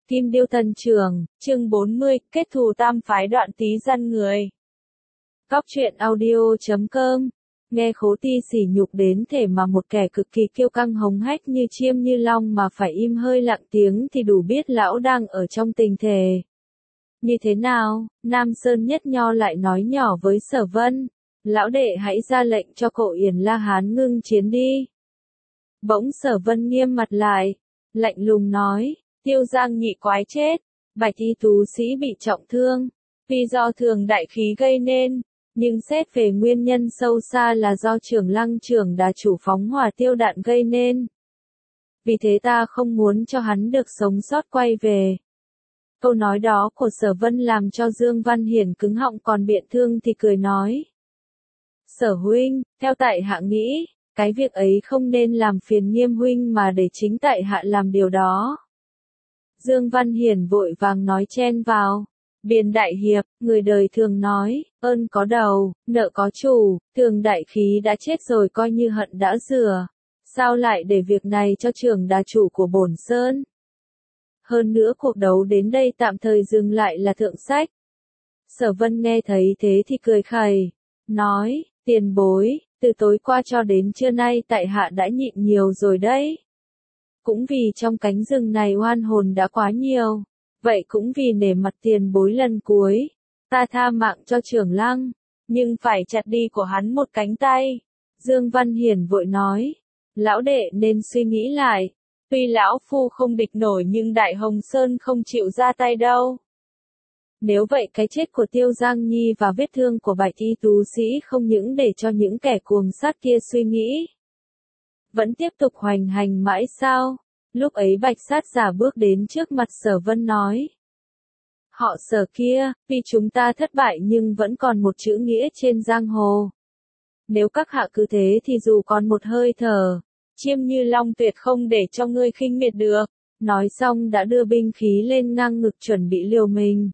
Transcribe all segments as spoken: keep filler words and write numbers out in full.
Kim Điêu Thần Trường, chương bốn mươi, kết thù tam phái đoạn tý gian người. Cóc truyện audio chấm com. Nghe Khố Ti sỉ nhục đến thể mà một kẻ cực kỳ kiêu căng hống hách như chiêm như long mà phải im hơi lặng tiếng thì đủ biết lão đang ở trong tình thể. Như thế nào, Nam Sơn Nhất Nho lại nói nhỏ với Sở Vân, lão đệ hãy ra lệnh cho cậu Yển La Hán ngưng chiến đi. Bỗng Sở Vân nghiêm mặt lại, lạnh lùng nói, Tiêu Giang nhị quái chết, Bạch Y tú sĩ bị trọng thương, vì do thường đại khí gây nên, nhưng xét về nguyên nhân sâu xa là do Trưởng Lăng Trưởng Đà chủ phóng hỏa tiêu đạn gây nên. Vì thế ta không muốn cho hắn được sống sót quay về. Câu nói đó của Sở Vân làm cho Dương Văn Hiển cứng họng, còn Biện Thương thì cười nói. Sở huynh, theo tại hạ nghĩ, cái việc ấy không nên làm phiền Nghiêm huynh mà để chính tại hạ làm điều đó. Dương Văn Hiển vội vàng nói chen vào. Biên đại hiệp, người đời thường nói, ơn có đầu, nợ có chủ, thường đại khí đã chết rồi coi như hận đã rửa. Sao lại để việc này cho Trưởng Đà chủ của Bổn Sơn? Hơn nữa cuộc đấu đến đây tạm thời dừng lại là thượng sách. Sở Vân nghe thấy thế thì cười khẩy, nói, tiền bối, từ tối qua cho đến trưa nay tại hạ đã nhịn nhiều rồi đấy. Cũng vì trong cánh rừng này oan hồn đã quá nhiều, vậy cũng vì nể mặt tiền bối lần cuối, ta tha mạng cho Trưởng Lăng, nhưng phải chặt đi của hắn một cánh tay. Dương Văn Hiển vội nói, lão đệ nên suy nghĩ lại, tuy lão phu không địch nổi nhưng Đại Hồng Sơn không chịu ra tay đâu. Nếu vậy cái chết của Tiêu Giang Nhi và vết thương của Bạch Y tú sĩ không những để cho những kẻ cuồng sát kia suy nghĩ, vẫn tiếp tục hoành hành mãi sao? Lúc ấy Bạch Sát giả bước đến trước mặt Sở Vân nói. Họ Sở kia, vì chúng ta thất bại nhưng vẫn còn một chữ nghĩa trên giang hồ. Nếu các hạ cứ thế thì dù còn một hơi thở, Chiêm Như Long tuyệt không để cho ngươi khinh miệt được. Nói xong đã đưa binh khí lên ngang ngực chuẩn bị liều mình.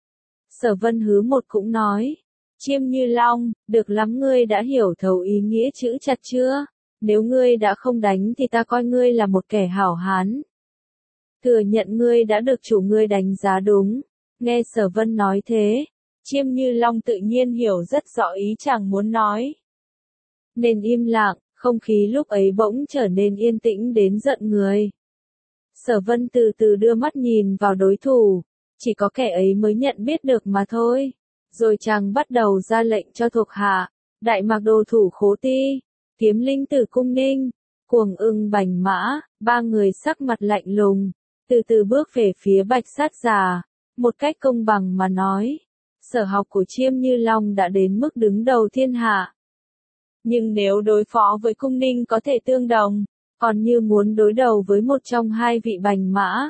Sở Vân hứ một cũng nói. Chiêm Như Long, được lắm, ngươi đã hiểu thấu ý nghĩa chữ chặt chưa? Nếu ngươi đã không đánh thì ta coi ngươi là một kẻ hảo hán. Thừa nhận ngươi đã được chủ ngươi đánh giá đúng. Nghe Sở Vân nói thế, Chiêm Như Long tự nhiên hiểu rất rõ ý chàng muốn nói. Nên im lặng, không khí lúc ấy bỗng trở nên yên tĩnh đến giận người. Sở Vân từ từ đưa mắt nhìn vào đối thủ, chỉ có kẻ ấy mới nhận biết được mà thôi. Rồi chàng bắt đầu ra lệnh cho thuộc hạ, Đại Mạc Đồ thủ Khố Ti, Kiếm Linh Tử Cung Ninh, Cuồng Ưng Bành Mã, ba người sắc mặt lạnh lùng, từ từ bước về phía Bạch Sát giả, một cách công bằng mà nói, sở học của Chiêm Như Long đã đến mức đứng đầu thiên hạ. Nhưng nếu đối phó với Cung Ninh có thể tương đồng, còn như muốn đối đầu với một trong hai vị Bành Mã,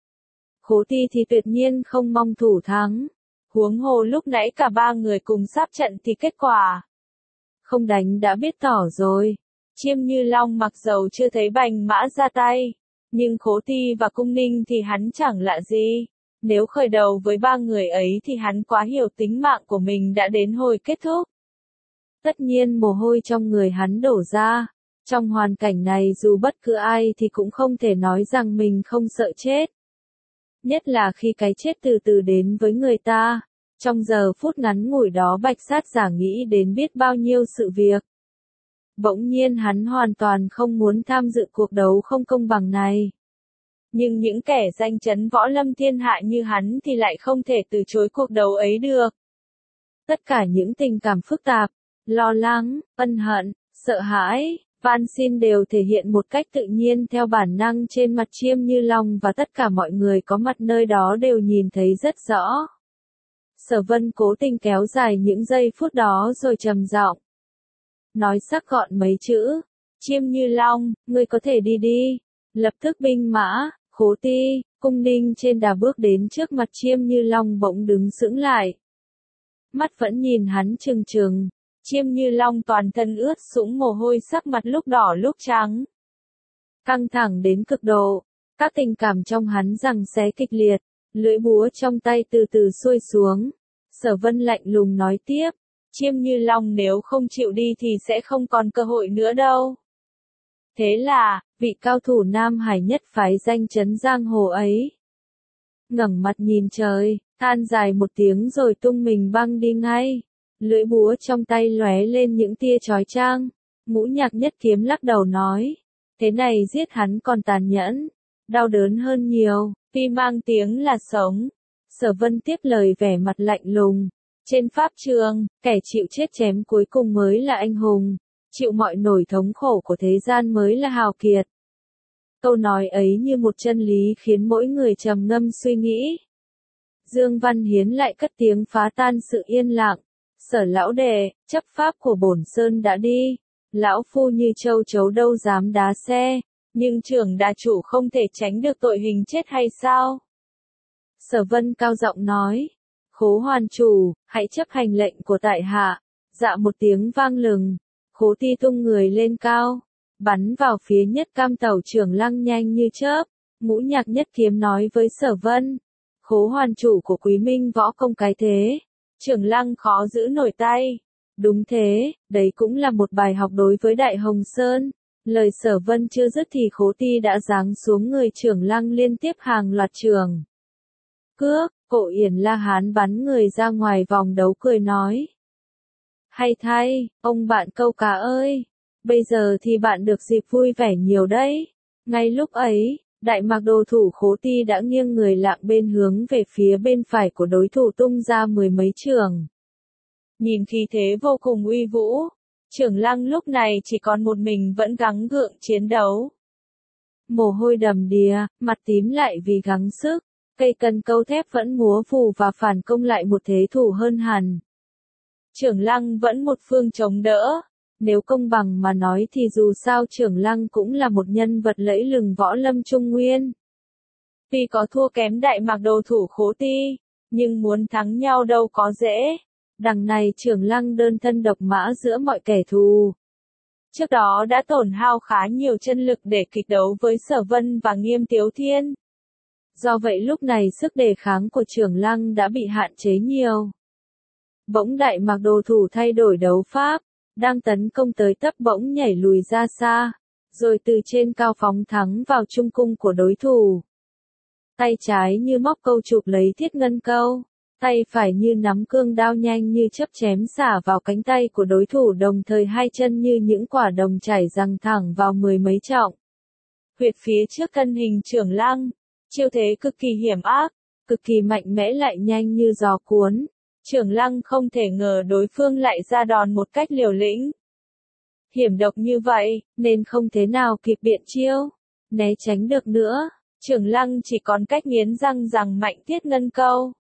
Khố Ti thì tuyệt nhiên không mong thủ thắng. Huống hồ lúc nãy cả ba người cùng sắp trận thì kết quả không đánh đã biết tỏ rồi. Chiêm Như Long mặc dầu chưa thấy Bành Mã ra tay, nhưng Khố Ti và Cung Ninh thì hắn chẳng lạ gì. Nếu khởi đầu với ba người ấy thì hắn quá hiểu tính mạng của mình đã đến hồi kết thúc. Tất nhiên mồ hôi trong người hắn đổ ra. Trong hoàn cảnh này dù bất cứ ai thì cũng không thể nói rằng mình không sợ chết. Nhất là khi cái chết từ từ đến với người ta. Trong giờ phút ngắn ngủi đó Bạch Sát giả nghĩ đến biết bao nhiêu sự việc. Bỗng nhiên hắn hoàn toàn không muốn tham dự cuộc đấu không công bằng này. Nhưng những kẻ danh chấn võ lâm thiên hạ như hắn thì lại không thể từ chối cuộc đấu ấy được. Tất cả những tình cảm phức tạp, lo lắng, ân hận, sợ hãi, van xin đều thể hiện một cách tự nhiên theo bản năng trên mặt Chiêm Như Long, và tất cả mọi người có mặt nơi đó đều nhìn thấy rất rõ. Sở Vân cố tình kéo dài những giây phút đó rồi trầm giọng nói sắc gọn mấy chữ, Chiêm Như Long, ngươi có thể đi đi. Lập tức binh mã, Khố Ti, Cung Ninh trên đà bước đến trước mặt Chiêm Như Long bỗng đứng sững lại. Mắt vẫn nhìn hắn trừng trừng, Chiêm Như Long toàn thân ướt sũng mồ hôi, sắc mặt lúc đỏ lúc trắng. Căng thẳng đến cực độ, các tình cảm trong hắn giằng xé kịch liệt, lưỡi búa trong tay từ từ xuôi xuống. Sở Vân lạnh lùng nói tiếp, Chiêm Như Long nếu không chịu đi thì sẽ không còn cơ hội nữa đâu. Thế là, vị cao thủ Nam Hải nhất phái danh chấn giang hồ ấy, ngẩng mặt nhìn trời, than dài một tiếng rồi tung mình băng đi ngay. Lưỡi búa trong tay lóe lên những tia chói chang. Ngũ Nhạc Nhất Kiếm lắc đầu nói, thế này giết hắn còn tàn nhẫn, đau đớn hơn nhiều, tuy mang tiếng là sống. Sở Vân tiếp lời vẻ mặt lạnh lùng, trên pháp trường, kẻ chịu chết chém cuối cùng mới là anh hùng, chịu mọi nỗi thống khổ của thế gian mới là hào kiệt. Câu nói ấy như một chân lý khiến mỗi người trầm ngâm suy nghĩ. Dương Văn Hiến lại cất tiếng phá tan sự yên lặng. Sở lão đệ, chấp pháp của bổn sơn đã đi. Lão phu như châu chấu đâu dám đá xe. Nhưng trưởng đà chủ không thể tránh được tội hình chết hay sao? Sở Vân cao giọng nói. Khố hoàn chủ, hãy chấp hành lệnh của tại hạ. Dạ một tiếng vang lừng. Khố ti tung người lên cao. Bắn vào phía Nhất Cam Tẩu Trưởng Lăng nhanh như chớp. Ngũ Nhạc Nhất Kiếm nói với Sở Vân. Khố hoàn chủ của Quý Minh võ công cái thế. Trưởng Lăng khó giữ nổi tay. Đúng thế, đấy cũng là một bài học đối với Đại Hồng Sơn. Lời Sở Vân chưa dứt thì Khố Ti đã giáng xuống người Trưởng Lăng liên tiếp hàng loạt trường. Cước, Cổ Yển La Hán bắn người ra ngoài vòng đấu cười nói. Hay thay, ông bạn câu cá ơi, bây giờ thì bạn được dịp vui vẻ nhiều đấy. Ngay lúc ấy, Đại Mạc Đồ thủ Khố Ti đã nghiêng người lạng bên hướng về phía bên phải của đối thủ tung ra mười mấy trường. Nhìn khí thế vô cùng uy vũ, Trưởng Lăng lúc này chỉ còn một mình vẫn gắng gượng chiến đấu. Mồ hôi đầm đìa, mặt tím lại vì gắng sức, cây cần câu thép vẫn múa phù và phản công lại một thế thủ hơn hẳn. Trưởng Lăng vẫn một phương chống đỡ. Nếu công bằng mà nói thì dù sao Trưởng Lăng cũng là một nhân vật lẫy lừng võ lâm Trung Nguyên. Tuy có thua kém Đại Mạc Đồ thủ Khố Ti, nhưng muốn thắng nhau đâu có dễ. Đằng này Trưởng Lăng đơn thân độc mã giữa mọi kẻ thù. Trước đó đã tổn hao khá nhiều chân lực để kịch đấu với Sở Vân và Nghiêm Tiếu Thiên. Do vậy lúc này sức đề kháng của Trưởng Lăng đã bị hạn chế nhiều. Bỗng Đại Mạc Đồ thủ thay đổi đấu pháp, đang tấn công tới tấp bỗng nhảy lùi ra xa, rồi từ trên cao phóng thẳng vào trung cung của đối thủ. Tay trái như móc câu chụp lấy thiết ngân câu, tay phải như nắm cương đao nhanh như chớp chém xả vào cánh tay của đối thủ, đồng thời hai chân như những quả đồng chảy giằng thẳng vào mười mấy trọng. Huyệt phía trước thân hình Trưởng Lăng, chiêu thế cực kỳ hiểm ác, cực kỳ mạnh mẽ lại nhanh như gió cuốn. Trưởng Lăng không thể ngờ đối phương lại ra đòn một cách liều lĩnh. Hiểm độc như vậy, nên không thế nào kịp biện chiêu, né tránh được nữa. Trưởng Lăng chỉ còn cách nghiến răng rằng mạnh thiết ngân câu.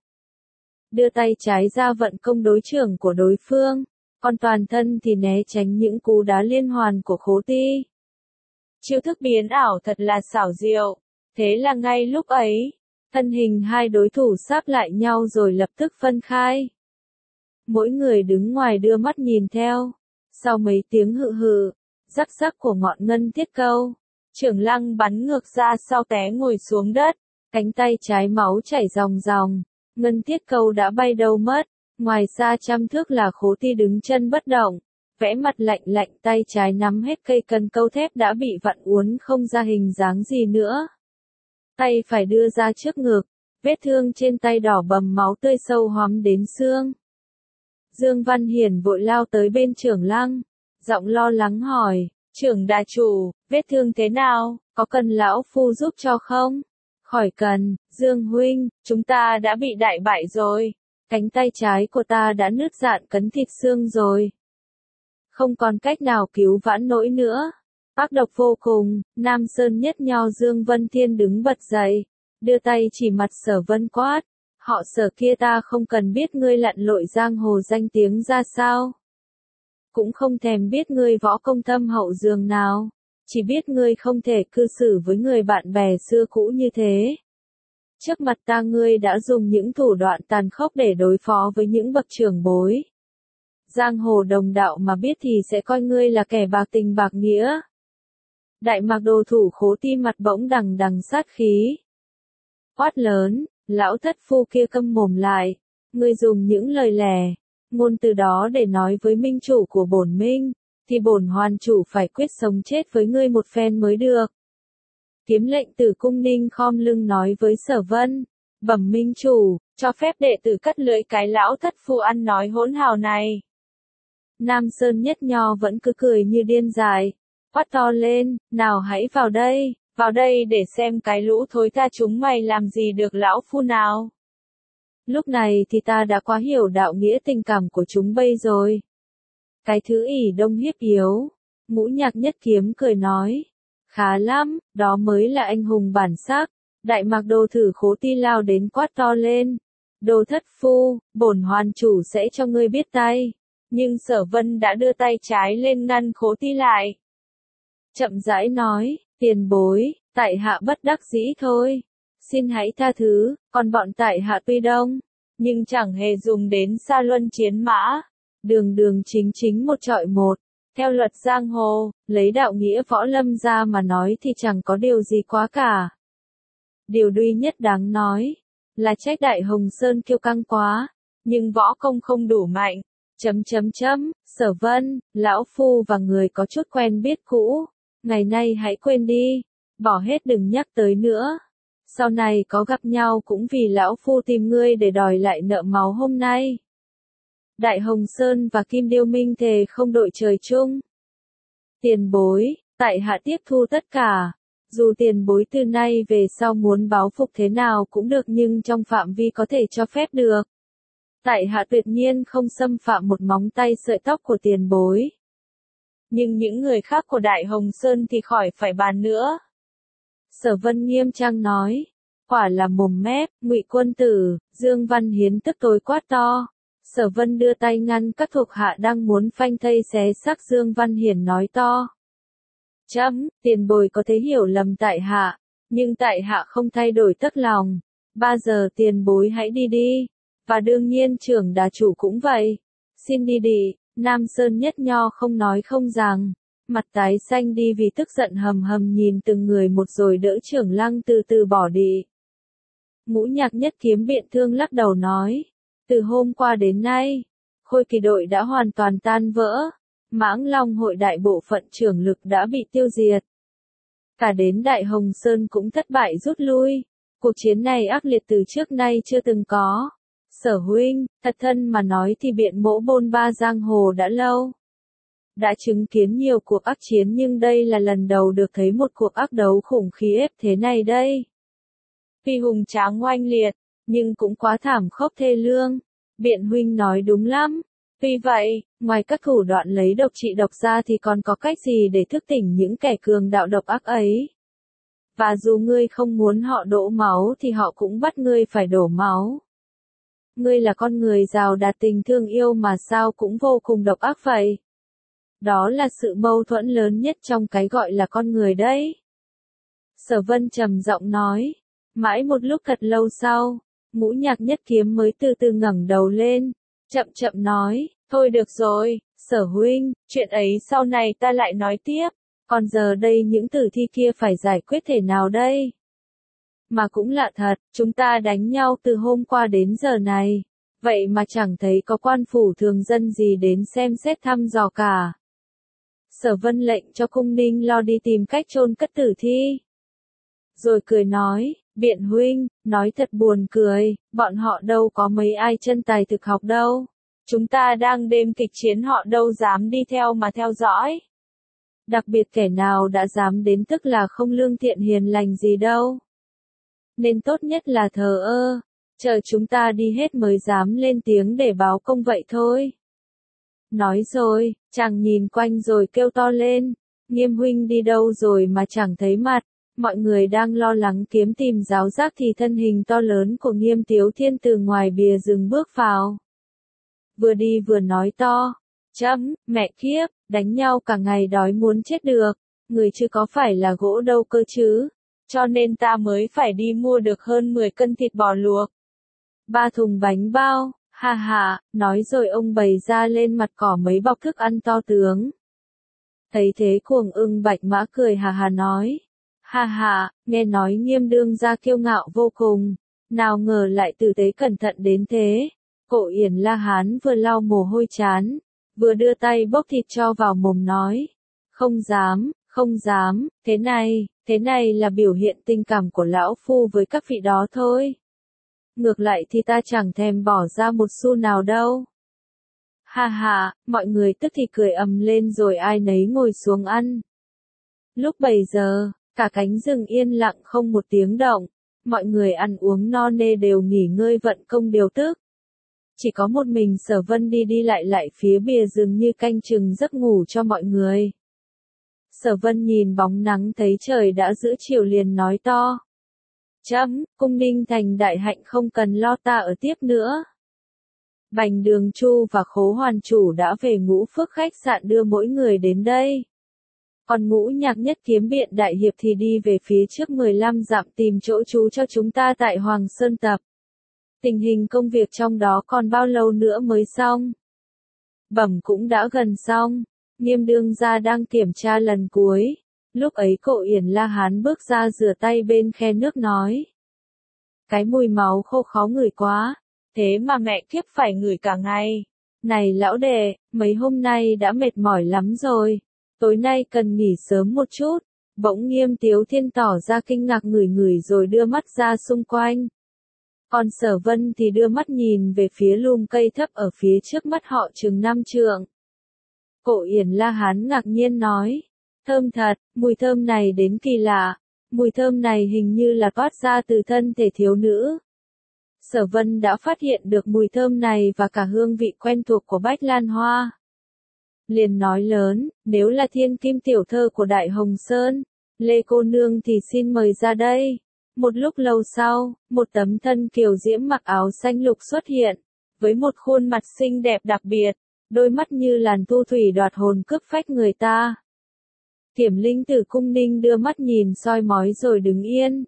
Đưa tay trái ra vận công đối trưởng của đối phương, còn toàn thân thì né tránh những cú đá liên hoàn của Khố Ti. Chiêu thức biến ảo thật là xảo diệu. Thế là ngay lúc ấy, thân hình hai đối thủ sáp lại nhau rồi lập tức phân khai. Mỗi người đứng ngoài đưa mắt nhìn theo. Sau mấy tiếng hự hự, rắc rắc của ngọn ngân thiết câu, Trưởng Lăng bắn ngược ra sau té ngồi xuống đất, cánh tay trái máu chảy ròng ròng, ngân thiết câu đã bay đâu mất. Ngoài xa trăm thước là Khố Ti đứng chân bất động, vẽ mặt lạnh lạnh, tay trái nắm hết cây cần câu thép đã bị vặn uốn không ra hình dáng gì nữa. Tay phải đưa ra trước ngực, vết thương trên tay đỏ bầm máu tươi sâu hoắm đến xương. Dương Văn Hiển vội lao tới bên Trưởng Lăng, giọng lo lắng hỏi, Trưởng đà chủ, vết thương thế nào, có cần lão phu giúp cho không? Khỏi cần, Dương huynh, chúng ta đã bị đại bại rồi, cánh tay trái của ta đã nứt rạn cấn thịt xương rồi. Không còn cách nào cứu vãn nổi nữa. Ác độc vô cùng, Nam Sơn Nhất Nho Dương Vân Thiên đứng bật dậy, đưa tay chỉ mặt Sở Vân quát, họ Sở kia ta không cần biết ngươi lặn lội giang hồ danh tiếng ra sao. Cũng không thèm biết ngươi võ công thâm hậu dường nào, chỉ biết ngươi không thể cư xử với người bạn bè xưa cũ như thế. Trước mặt ta ngươi đã dùng những thủ đoạn tàn khốc để đối phó với những bậc trưởng bối. Giang hồ đồng đạo mà biết thì sẽ coi ngươi là kẻ bạc tình bạc nghĩa. Đại Mạc Đồ thủ Khố Ti mặt bỗng đằng đằng sát khí. Quát lớn, lão thất phu kia câm mồm lại, ngươi dùng những lời lẻ, ngôn từ đó để nói với minh chủ của bổn minh, thì bổn hoàn chủ phải quyết sống chết với ngươi một phen mới được. Kiếm lệnh Tử Cung Ninh khom lưng nói với Sở Vân, Bẩm minh chủ, cho phép đệ tử cắt lưỡi cái lão thất phu ăn nói hỗn hào này. Nam Sơn Nhất Nho vẫn cứ cười như điên dại, quát to lên, nào hãy vào đây, vào đây để xem cái lũ thối tha chúng mày làm gì được lão phu nào. Lúc này thì ta đã quá hiểu đạo nghĩa tình cảm của chúng bây rồi. Cái thứ ỷ đông hiếp yếu, Ngũ Nhạc Nhất Kiếm cười nói, khá lắm, đó mới là anh hùng bản sắc. Đại Mạc Đồ thử Khố Ti lao đến quát to lên, đồ thất phu, bổn hoàn chủ sẽ cho ngươi biết tay. Nhưng Sở Vân đã đưa tay trái lên ngăn Khố Ti lại. Chậm rãi nói, tiền bối, tại hạ bất đắc dĩ thôi. Xin hãy tha thứ, còn bọn tại hạ tuy đông, nhưng chẳng hề dùng đến sa luân chiến mã. Đường đường chính chính một trọi một. Theo luật giang hồ, lấy đạo nghĩa võ lâm ra mà nói thì chẳng có điều gì quá cả. Điều duy nhất đáng nói, là trách Đại Hồng Sơn kiêu căng quá, nhưng võ công không đủ mạnh. Chấm chấm chấm, Sở Vân, lão phu và người có chút quen biết cũ, ngày nay hãy quên đi, bỏ hết đừng nhắc tới nữa. Sau này có gặp nhau cũng vì lão phu tìm ngươi để đòi lại nợ máu hôm nay. Đại Hồng Sơn và Kim Điêu Minh thề không đội trời chung. Tiền bối, tại hạ tiếp thu tất cả. Dù tiền bối từ nay về sau muốn báo phục thế nào cũng được nhưng trong phạm vi có thể cho phép được. Tại hạ tuyệt nhiên không xâm phạm một móng tay sợi tóc của tiền bối. Nhưng những người khác của Đại Hồng Sơn thì khỏi phải bàn nữa. Sở Vân nghiêm trang nói, quả là mồm mép, Ngụy Quân Tử. Dương Văn Hiến tức tối quát to. Sở Vân đưa tay ngăn các thuộc hạ đang muốn phanh thây xé xác. Dương Văn Hiển nói to, chấm, tiền bối có thể hiểu lầm tại hạ, nhưng tại hạ không thay đổi tấc lòng. Ba giờ tiền bối hãy đi đi, và đương nhiên trưởng đà chủ cũng vậy. Xin đi đi. Nam Sơn Nhất Nho không nói không rằng, mặt tái xanh đi vì tức giận hầm hầm nhìn từng người một rồi đỡ trưởng lăng từ từ bỏ đi. Ngũ Nhạc Nhất Kiếm biện thương lắc đầu nói, từ hôm qua đến nay, Khôi Kỳ đội đã hoàn toàn tan vỡ, Mãng Long hội đại bộ phận trưởng lực đã bị tiêu diệt. Cả đến Đại Hồng Sơn cũng thất bại rút lui, cuộc chiến này ác liệt từ trước nay chưa từng có. Sở huynh, thật thân mà nói thì biện mỗ bôn ba giang hồ đã lâu. Đã chứng kiến nhiều cuộc ác chiến nhưng đây là lần đầu được thấy một cuộc ác đấu khủng khiếp thế này đây. Tuy hùng tráng oanh liệt, nhưng cũng quá thảm khốc thê lương. Biện huynh nói đúng lắm. Tuy vậy, ngoài các thủ đoạn lấy độc trị độc ra thì còn có cách gì để thức tỉnh những kẻ cường đạo độc ác ấy. Và dù ngươi không muốn họ đổ máu thì họ cũng bắt ngươi phải đổ máu. Ngươi là con người giàu đạt tình thương yêu mà sao cũng vô cùng độc ác vậy. Đó là sự mâu thuẫn lớn nhất trong cái gọi là con người đấy. Sở Vân trầm giọng nói. Mãi một lúc thật lâu sau, Ngũ Nhạc Nhất Kiếm mới từ từ ngẩng đầu lên, chậm chậm nói, thôi được rồi, Sở huynh, chuyện ấy sau này ta lại nói tiếp, còn giờ đây những tử thi kia phải giải quyết thế nào đây? Mà cũng lạ thật, chúng ta đánh nhau từ hôm qua đến giờ này, vậy mà chẳng thấy có quan phủ thường dân gì đến xem xét thăm dò cả. Sở Vân lệnh cho cung ninh lo đi tìm cách chôn cất tử thi. Rồi cười nói, biện huynh, nói thật buồn cười, bọn họ đâu có mấy ai chân tài thực học đâu. Chúng ta đang đêm kịch chiến họ đâu dám đi theo mà theo dõi. Đặc biệt kẻ nào đã dám đến tức là không lương thiện hiền lành gì đâu. Nên tốt nhất là thờ ơ, chờ chúng ta đi hết mới dám lên tiếng để báo công vậy thôi. Nói rồi, chàng nhìn quanh rồi kêu to lên, Nghiêm huynh đi đâu rồi mà chẳng thấy mặt. Mọi người đang lo lắng kiếm tìm giáo giác thì thân hình to lớn của Nghiêm Tiếu Thiên từ ngoài bìa rừng bước vào. Vừa đi vừa nói to, chấm, mẹ kiếp, đánh nhau cả ngày đói muốn chết được, người chứ có phải là gỗ đâu cơ chứ, cho nên ta mới phải đi mua được hơn mười cân thịt bò luộc. Ba thùng bánh bao, ha ha, nói rồi ông bày ra lên mặt cỏ mấy bọc thức ăn to tướng. Thấy thế Cuồng Ưng Bạch Mã cười hà hà nói. Ha ha, nghe nói Nghiêm đương gia kiêu ngạo vô cùng, nào ngờ lại tử tế cẩn thận đến thế. Cổ Yển La Hán vừa lau mồ hôi chán, vừa đưa tay bốc thịt cho vào mồm nói. Không dám, không dám, thế này, thế này là biểu hiện tình cảm của lão phu với các vị đó thôi. ngược lại thì ta chẳng thèm bỏ ra một xu nào đâu. Ha ha, mọi người tức thì cười ầm lên rồi ai nấy ngồi xuống ăn. Lúc bảy giờ, cả cánh rừng yên lặng không một tiếng động, mọi người ăn uống no nê đều nghỉ ngơi vận công điều tức. Chỉ có một mình Sở Vân đi đi lại lại phía bìa rừng như canh chừng giấc ngủ cho mọi người. Sở Vân nhìn bóng nắng thấy trời đã giữa chiều liền nói to. Chấm, cung Ninh Thành đại hạnh không cần lo ta ở tiếp nữa. Bành Đường Chu và Khố Hoàn Chủ đã về Ngũ Phước khách sạn đưa mỗi người đến đây. Còn Ngũ Nhạc Nhất Kiếm Biện Đại Hiệp thì đi về phía trước mười lăm dặm tìm chỗ trú cho chúng ta tại Hoàng Sơn Tập. Tình hình công việc trong đó còn bao lâu nữa mới xong? Bẩm cũng đã gần xong, Nghiêm đương gia đang kiểm tra lần cuối. Lúc ấy Cộ Yển La Hán bước ra rửa tay bên khe nước nói. Cái mùi máu khô khó ngửi quá, thế mà mẹ kiếp phải ngửi cả ngày. Này lão đệ, mấy hôm nay đã mệt mỏi lắm rồi, tối nay cần nghỉ sớm một chút. Bỗng Nghiêm Tiếu Thiên tỏ ra kinh ngạc ngửi ngửi rồi đưa mắt ra xung quanh. Còn Sở Vân thì đưa mắt nhìn về phía lùm cây thấp ở phía trước mắt họ chừng năm trượng. Cộ Yển La Hán ngạc nhiên nói. Thơm thật, mùi thơm này đến kỳ lạ. Mùi thơm này hình như là toát ra từ thân thể thiếu nữ. Sở Vân đã phát hiện được mùi thơm này và cả hương vị quen thuộc của Bách Lan Hoa. Liền nói lớn, nếu là thiên kim tiểu thơ của Đại Hồng Sơn, Lê cô nương thì xin mời ra đây. Một lúc lâu sau, một tấm thân kiều diễm mặc áo xanh lục xuất hiện, với một khuôn mặt xinh đẹp đặc biệt, đôi mắt như làn thu thủy đoạt hồn cướp phách người ta. Kiểm Linh Tử cung Ninh đưa mắt nhìn soi mói rồi đứng yên.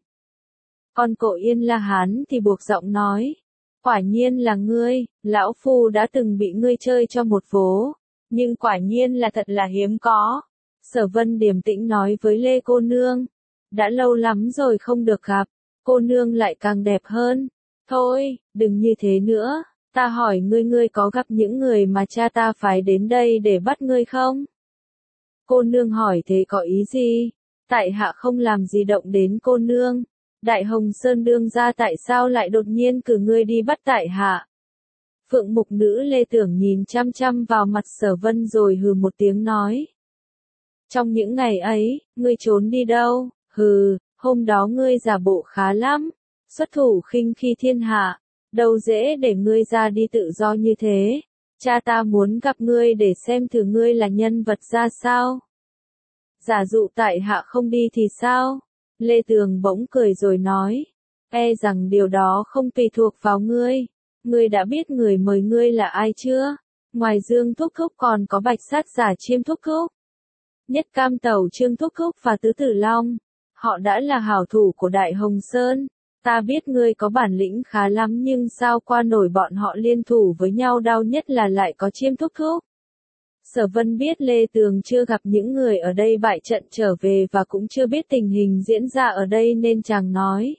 Còn Cộ Yên La Hán thì buộc giọng nói, quả nhiên là ngươi, lão phu đã từng bị ngươi chơi cho một vố, nhưng quả nhiên là thật là hiếm có. Sở Vân điềm tĩnh nói với Lê cô nương, đã lâu lắm rồi không được gặp, cô nương lại càng đẹp hơn. Thôi, đừng như thế nữa, ta hỏi ngươi ngươi có gặp những người mà cha ta phái đến đây để bắt ngươi không? Cô nương hỏi thế có ý gì? Tại hạ không làm gì động đến cô nương. Đại Hồng Sơn đương gia tại sao lại đột nhiên cử ngươi đi bắt tại hạ? Phượng mục nữ Lê Tưởng nhìn chăm chăm vào mặt Sở Vân rồi hừ một tiếng nói. Trong những ngày ấy, ngươi trốn đi đâu? Hừ, hôm đó ngươi giả bộ khá lắm, xuất thủ khinh khi thiên hạ, đâu dễ để ngươi ra đi tự do như thế. Cha ta muốn gặp ngươi để xem thử ngươi là nhân vật ra sao. Giả dụ tại hạ không đi thì sao? Lê Tường bỗng cười rồi nói. E rằng điều đó không tùy thuộc vào ngươi. Ngươi đã biết người mời ngươi là ai chưa? Ngoài Dương Thúc Thúc còn có Bạch Sát Giả Chiêm Thúc Thúc, Nhất Cam Tẩu Trương Thúc Thúc và Tứ Tử Long. Họ đã là hảo thủ của Đại Hồng Sơn. Ta biết ngươi có bản lĩnh khá lắm nhưng sao qua nổi bọn họ liên thủ với nhau, đau nhất là lại có Chiêm Thúc Thúc. Sở Vân biết Lê Tường chưa gặp những người ở đây bại trận trở về và cũng chưa biết tình hình diễn ra ở đây nên chàng nói.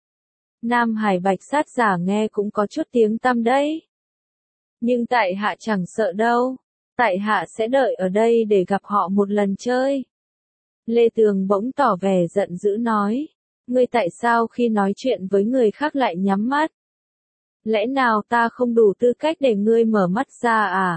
Nam Hải Bạch Sát Giả nghe cũng có chút tiếng tăm đấy. Nhưng tại hạ chẳng sợ đâu. Tại hạ sẽ đợi ở đây để gặp họ một lần chơi. Lê Tường bỗng tỏ vẻ giận dữ nói. Ngươi tại sao khi nói chuyện với người khác lại nhắm mắt? Lẽ nào ta không đủ tư cách để ngươi mở mắt ra à?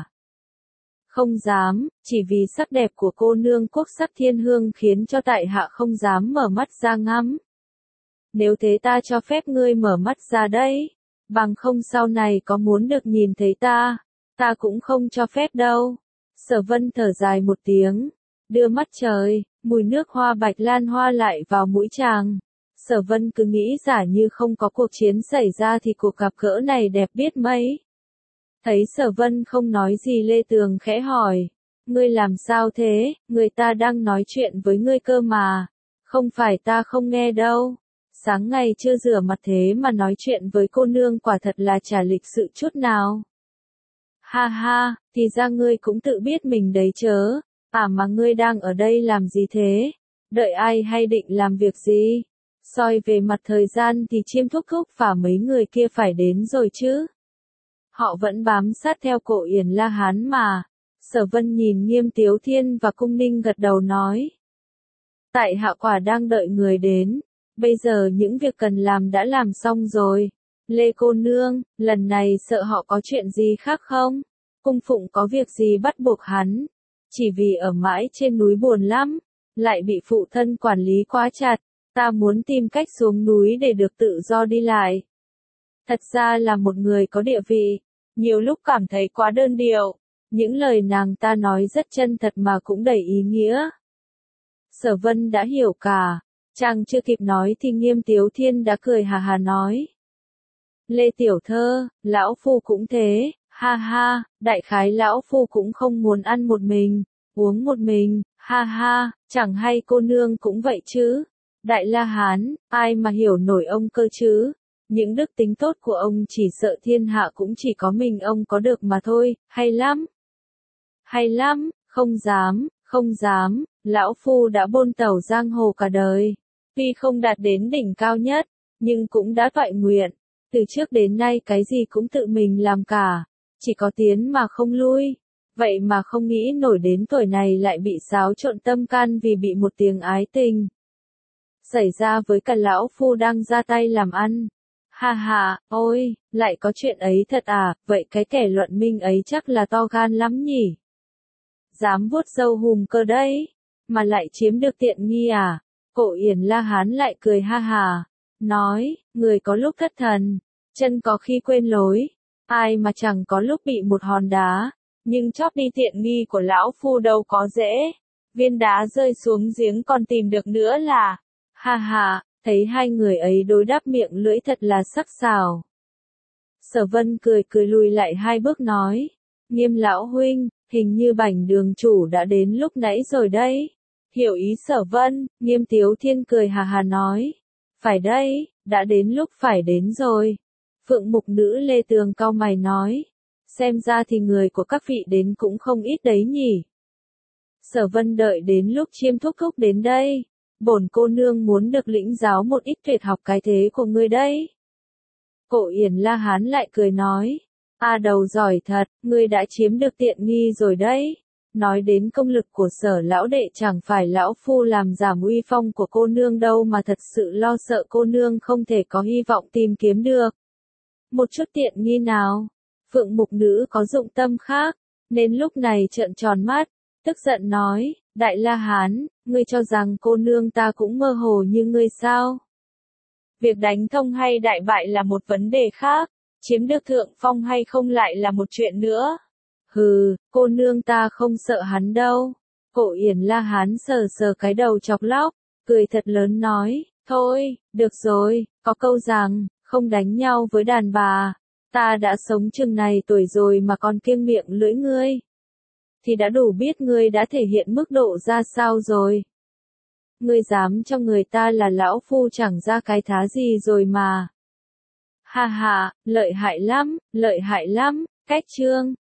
Không dám, chỉ vì sắc đẹp của cô nương Quốc Sắc Thiên Hương khiến cho tại hạ không dám mở mắt ra ngắm. Nếu thế ta cho phép ngươi mở mắt ra đấy, bằng không sau này có muốn được nhìn thấy ta, ta cũng không cho phép đâu. Sở Vân thở dài một tiếng, đưa mắt trời, mùi nước hoa Bạch Lan Hoa lại vào mũi chàng. Sở Vân cứ nghĩ giả như không có cuộc chiến xảy ra thì cuộc gặp gỡ này đẹp biết mấy. Thấy Sở Vân không nói gì Lê Tường khẽ hỏi, ngươi làm sao thế, người ta đang nói chuyện với ngươi cơ mà, không phải ta không nghe đâu. Sáng ngày chưa rửa mặt thế mà nói chuyện với cô nương quả thật là chả lịch sự chút nào. Ha ha, thì ra ngươi cũng tự biết mình đấy chớ, à mà ngươi đang ở đây làm gì thế, đợi ai hay định làm việc gì? Soi về mặt thời gian thì Chiêm Thúc Thúc và mấy người kia phải đến rồi chứ. Họ vẫn bám sát theo Cộ Yển La Hán mà. Sở Vân nhìn Nghiêm Tiếu Thiên và Cung Ninh gật đầu nói. Tại hạ quả đang đợi người đến. Bây giờ những việc cần làm đã làm xong rồi. Lê cô nương, lần này sợ họ có chuyện gì khác không? Cung phụng có việc gì bắt buộc hắn? Chỉ vì ở mãi trên núi buồn lắm, lại bị phụ thân quản lý quá chặt, ta muốn tìm cách xuống núi để được tự do đi lại. Thật ra là một người có địa vị, nhiều lúc cảm thấy quá đơn điệu, những lời nàng ta nói rất chân thật mà cũng đầy ý nghĩa. Sở Vân đã hiểu cả, chàng chưa kịp nói thì Nghiêm Tiếu Thiên đã cười hà hà nói. Lê tiểu thơ, lão phu cũng thế, ha ha, đại khái lão phu cũng không muốn ăn một mình, uống một mình, ha ha, chẳng hay cô nương cũng vậy chứ. Đại La Hán, ai mà hiểu nổi ông cơ chứ? Những đức tính tốt của ông chỉ sợ thiên hạ cũng chỉ có mình ông có được mà thôi, hay lắm. Hay lắm, không dám, không dám, lão phu đã bôn tẩu giang hồ cả đời. Tuy không đạt đến đỉnh cao nhất, nhưng cũng đã toại nguyện. Từ trước đến nay cái gì cũng tự mình làm cả, chỉ có tiến mà không lui. Vậy mà không nghĩ nổi đến tuổi này lại bị xáo trộn tâm can vì bị một tiếng ái tình xảy ra với cả lão phu đang ra tay làm ăn. Ha ha, ôi, lại có chuyện ấy thật à, vậy cái kẻ luận minh ấy chắc là to gan lắm nhỉ. Dám vuốt râu hùm cơ đấy, mà lại chiếm được tiện nghi à. Cổ Yển La Hán lại cười ha hà, nói, người có lúc thất thần, chân có khi quên lối, ai mà chẳng có lúc bị một hòn đá, nhưng chóp đi tiện nghi của lão phu đâu có dễ, viên đá rơi xuống giếng còn tìm được nữa là, ha ha, thấy hai người ấy đối đáp miệng lưỡi thật là sắc sảo. Sở Vân cười cười lùi lại hai bước nói, Nghiêm lão huynh, hình như Bảnh đường chủ đã đến lúc nãy rồi đấy. Hiểu ý Sở Vân, Nghiêm Tiếu Thiên cười hà hà nói, phải đây, đã đến lúc phải đến rồi. Phượng mục nữ Lê Tường cau mày nói, xem ra thì người của các vị đến cũng không ít đấy nhỉ. Sở Vân đợi đến lúc Chiêm thúc thúc đến đây, bổn cô nương muốn được lĩnh giáo một ít tuyệt học cái thế của ngươi đấy. Cổ Yển La Hán lại cười nói, a đầu giỏi thật, ngươi đã chiếm được tiện nghi rồi đấy. Nói đến công lực của Sở lão đệ chẳng phải lão phu làm giảm uy phong của cô nương đâu mà thật sự lo sợ cô nương không thể có hy vọng tìm kiếm được một chút tiện nghi nào. Phượng mục nữ có dụng tâm khác, nên lúc này trợn tròn mắt, tức giận nói, Đại La Hán, ngươi cho rằng cô nương ta cũng mơ hồ như ngươi sao? Việc đánh thông hay đại bại là một vấn đề khác, chiếm được thượng phong hay không lại là một chuyện nữa. Hừ, cô nương ta không sợ hắn đâu. Cổ Yển La Hán sờ sờ cái đầu chọc lóc, cười thật lớn nói, thôi, được rồi, có câu rằng, không đánh nhau với đàn bà. Ta đã sống chừng này tuổi rồi mà còn kiêng miệng lưỡi ngươi. Thì đã đủ biết ngươi đã thể hiện mức độ ra sao rồi. Ngươi dám cho người ta là lão phu chẳng ra cái thá gì rồi mà. Ha ha, lợi hại lắm, lợi hại lắm, cách chương.